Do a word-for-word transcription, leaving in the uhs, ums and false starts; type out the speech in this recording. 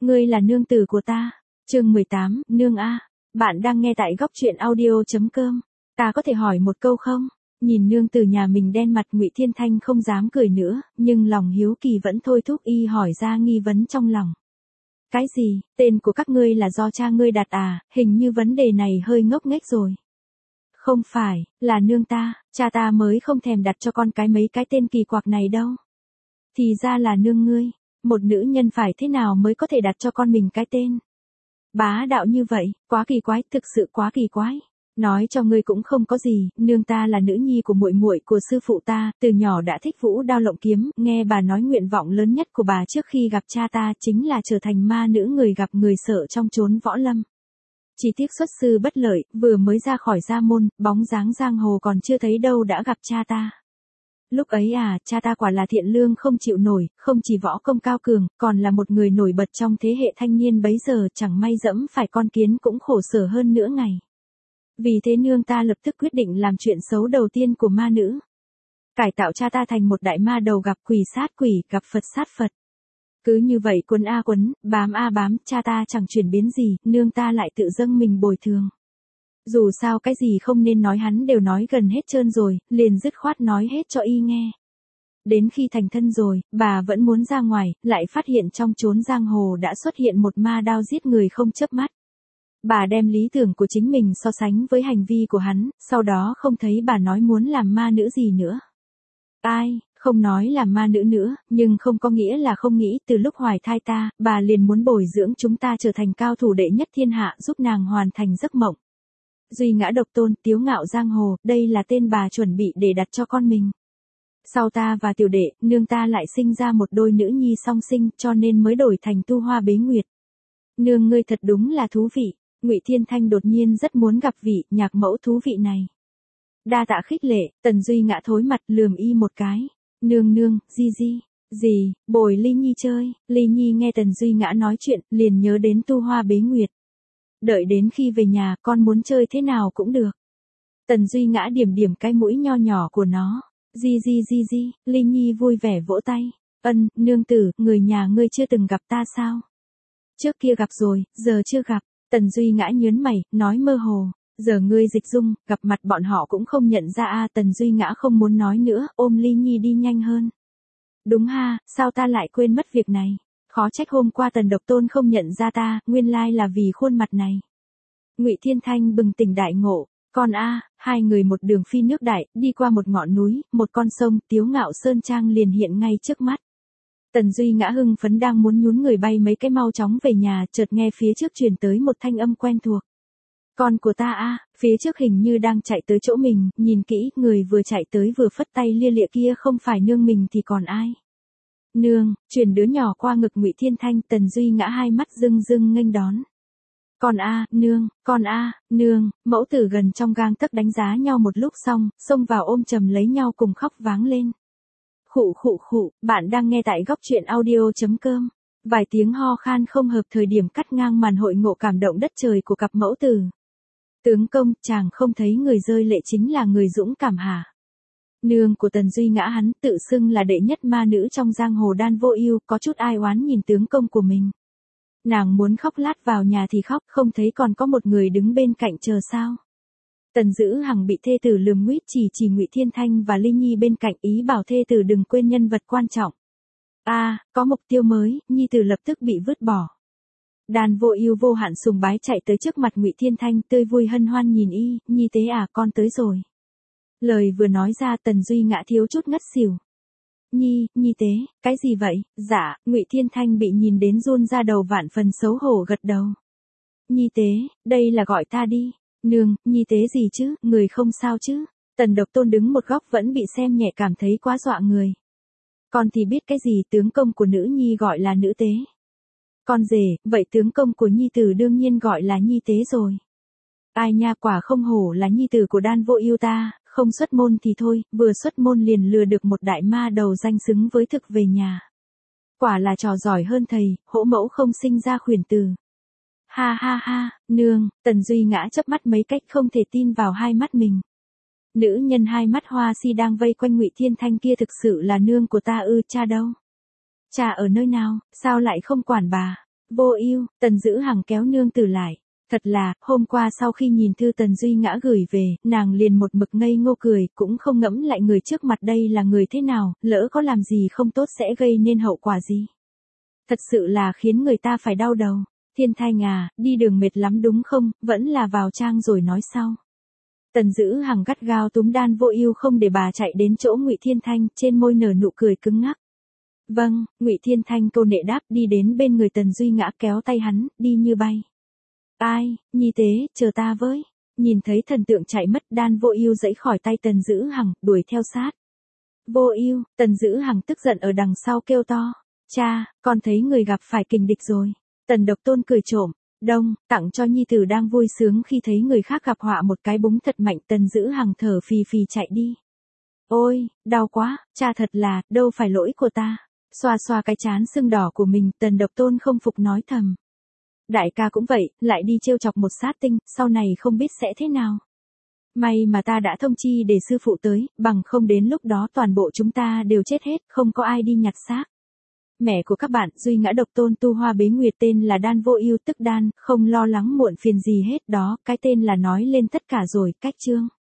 ngươi là nương tử của ta. Chương mười tám, nương a. Bạn đang nghe tại góc truyện audio.com. Ta có thể hỏi một câu không? Nhìn nương tử nhà mình đen mặt, Ngụy Thiên Thanh không dám cười nữa, nhưng lòng hiếu kỳ vẫn thôi thúc y hỏi ra nghi vấn trong lòng. Cái gì, tên của các ngươi là do cha ngươi đặt à, hình như vấn đề này hơi ngốc nghếch rồi. Không phải, là nương ta, cha ta mới không thèm đặt cho con cái mấy cái tên kỳ quặc này đâu. Thì ra là nương ngươi, một nữ nhân phải thế nào mới có thể đặt cho con mình cái tên? Bá đạo như vậy, quá kỳ quái, thực sự quá kỳ quái. Nói cho ngươi cũng không có gì, nương ta là nữ nhi của muội muội của sư phụ ta, từ nhỏ đã thích vũ đao lộng kiếm, nghe bà nói nguyện vọng lớn nhất của bà trước khi gặp cha ta chính là trở thành ma nữ người gặp người sợ trong chốn võ lâm. Chỉ tiếc xuất sư bất lợi, vừa mới ra khỏi gia môn, bóng dáng giang hồ còn chưa thấy đâu đã gặp cha ta. Lúc ấy à, cha ta quả là thiện lương không chịu nổi, không chỉ võ công cao cường, còn là một người nổi bật trong thế hệ thanh niên bấy giờ, chẳng may dẫm phải con kiến cũng khổ sở hơn nữa ngày. Vì thế nương ta lập tức quyết định làm chuyện xấu đầu tiên của ma nữ. Cải tạo cha ta thành một đại ma đầu gặp quỷ sát quỷ, gặp Phật sát Phật. Cứ như vậy quấn a quấn, bám a bám, cha ta chẳng chuyển biến gì, nương ta lại tự dâng mình bồi thường. Dù sao cái gì không nên nói hắn đều nói gần hết trơn rồi, liền dứt khoát nói hết cho y nghe. Đến khi thành thân rồi, bà vẫn muốn ra ngoài, lại phát hiện trong chốn giang hồ đã xuất hiện một ma đao giết người không chớp mắt. Bà đem lý tưởng của chính mình so sánh với hành vi của hắn, sau đó không thấy bà nói muốn làm ma nữ gì nữa. Ai, không nói là ma nữ nữa, nhưng không có nghĩa là không nghĩ, từ lúc hoài thai ta, bà liền muốn bồi dưỡng chúng ta trở thành cao thủ đệ nhất thiên hạ, giúp nàng hoàn thành giấc mộng. Duy ngã độc tôn, tiếu ngạo giang hồ, đây là tên bà chuẩn bị để đặt cho con mình. Sau ta và tiểu đệ, nương ta lại sinh ra một đôi nữ nhi song sinh, cho nên mới đổi thành Tu Hoa Bế Nguyệt. Nương ngươi thật đúng là thú vị. Ngụy Thiên Thanh đột nhiên rất muốn gặp vị nhạc mẫu thú vị này. Đa tạ khích lệ, Tần Duy ngã thối mặt lườm y một cái. Nương nương, di di, gì, bồi Ly Nhi chơi. Ly Nhi nghe Tần Duy ngã nói chuyện, liền nhớ đến Tu Hoa Bế Nguyệt. Đợi đến khi về nhà, con muốn chơi thế nào cũng được. Tần Duy ngã điểm điểm cái mũi nho nhỏ của nó. Di di di di, Ly Nhi vui vẻ vỗ tay. Ân, nương tử, người nhà ngươi chưa từng gặp ta sao? Trước kia gặp rồi, giờ chưa gặp. Tần Duy ngã nhớn mày, nói mơ hồ, giờ ngươi dịch dung, gặp mặt bọn họ cũng không nhận ra a. Tần Duy ngã không muốn nói nữa, ôm Ly Nhi đi nhanh hơn. Đúng ha, sao ta lại quên mất việc này, khó trách hôm qua Tần Độc Tôn không nhận ra ta, nguyên lai là vì khuôn mặt này. Ngụy Thiên Thanh bừng tỉnh đại ngộ, con a, hai người một đường phi nước đại, đi qua một ngọn núi, một con sông, tiếu ngạo sơn trang liền hiện ngay trước mắt. Tần Duy ngã hưng phấn đang muốn nhún người bay mấy cái mau chóng về nhà, chợt nghe phía trước truyền tới một thanh âm quen thuộc. Con của ta a, phía trước hình như đang chạy tới chỗ mình, nhìn kỹ, người vừa chạy tới vừa phất tay lia lịa kia không phải nương mình thì còn ai. Nương, chuyển đứa nhỏ qua ngực Ngụy Thiên Thanh, Tần Duy ngã hai mắt rưng rưng nghênh đón. Con a, nương, con a, nương, mẫu tử gần trong gang tấc đánh giá nhau một lúc xong, xông vào ôm chầm lấy nhau cùng khóc váng lên. Khụ khụ khụ, bạn đang nghe tại góc truyện audio.com. Vài tiếng ho khan không hợp thời điểm cắt ngang màn hội ngộ cảm động đất trời của cặp mẫu tử. Tướng công, chàng không thấy người rơi lệ chính là người dũng cảm hả? Nương của Tần Duy ngã hắn tự xưng là đệ nhất ma nữ trong giang hồ đan vô ưu, có chút ai oán nhìn tướng công của mình. Nàng muốn khóc lát vào nhà thì khóc, không thấy còn có một người đứng bên cạnh chờ sao? Tần Dữ Hằng bị thê tử lườm nguýt chỉ chỉ Ngụy Thiên Thanh và Ly Nhi bên cạnh, ý bảo thê tử đừng quên nhân vật quan trọng. A, à, có mục tiêu mới, Nhi tử lập tức bị vứt bỏ. Đàn vô ưu vô hạn sùng bái chạy tới trước mặt Ngụy Thiên Thanh, tươi vui hân hoan nhìn y, Nhi tế à, con tới rồi. Lời vừa nói ra Tần Duy ngã thiếu chút ngất xỉu. Nhi, Nhi tế, cái gì vậy? Dạ, Ngụy Thiên Thanh bị nhìn đến run ra đầu vạn phần xấu hổ gật đầu. Nhi tế, đây là gọi ta đi. Nương, Nhi tế gì chứ, người không sao chứ? Tần Độc Tôn đứng một góc vẫn bị xem nhẹ cảm thấy quá dọa người. Con thì biết cái gì, tướng công của nữ nhi gọi là nữ tế. Con rể, vậy tướng công của nhi tử đương nhiên gọi là Nhi tế rồi. Ai nha, quả không hổ là nhi tử của đan vô ưu ta, không xuất môn thì thôi, vừa xuất môn liền lừa được một đại ma đầu danh xứng với thực về nhà. Quả là trò giỏi hơn thầy, hỗ mẫu không sinh ra khuyển tử. Ha ha ha, nương, Tần Duy ngã chớp mắt mấy cách không thể tin vào hai mắt mình. Nữ nhân hai mắt hoa si đang vây quanh Ngụy Thiên Thanh kia thực sự là nương của ta ư? Cha đâu? Cha ở nơi nào, sao lại không quản bà? Vô ưu, Tần Dữ Hằng kéo nương tử lại. Thật là, hôm qua sau khi nhìn thư Tần Duy Ngã gửi về, nàng liền một mực ngây ngô cười, cũng không ngẫm lại người trước mặt đây là người thế nào, lỡ có làm gì không tốt sẽ gây nên hậu quả gì. Thật sự là khiến người ta phải đau đầu. Thiên Thanh à, đi đường mệt lắm đúng không, vẫn là vào trang rồi nói sau. Tần Dữ Hằng gắt gao túm đan vô ưu không để bà chạy đến chỗ Ngụy Thiên Thanh, trên môi nở nụ cười cứng ngắc. Vâng, Ngụy Thiên Thanh câu nệ đáp, đi đến bên người Tần Duy Ngã kéo tay hắn, đi như bay. Ai, nhi tế, chờ ta với. Nhìn thấy thần tượng chạy mất, đan vô ưu giãy khỏi tay Tần Dữ Hằng, đuổi theo sát. Vô ưu, Tần Dữ Hằng tức giận ở đằng sau kêu to. Cha, con thấy người gặp phải kình địch rồi. Tần Độc Tôn cười trộm. Đông, tặng cho nhi tử đang vui sướng khi thấy người khác gặp họa một cái búng thật mạnh. Tần Dữ Hằng thở phì phì chạy đi. Ôi, đau quá, cha thật là, đâu phải lỗi của ta. Xoa xoa cái trán sưng đỏ của mình, Tần Độc Tôn không phục nói thầm. Đại ca cũng vậy, lại đi trêu chọc một sát tinh, sau này không biết sẽ thế nào. May mà ta đã thông chi để sư phụ tới, bằng không đến lúc đó toàn bộ chúng ta đều chết hết, không có ai đi nhặt xác. Mẹ của các bạn, Duy Ngã Độc Tôn tu hoa bế nguyệt tên là Đan Vô Ưu tức Đan, không lo lắng muộn phiền gì hết đó, cái tên là nói lên tất cả rồi, cách chương.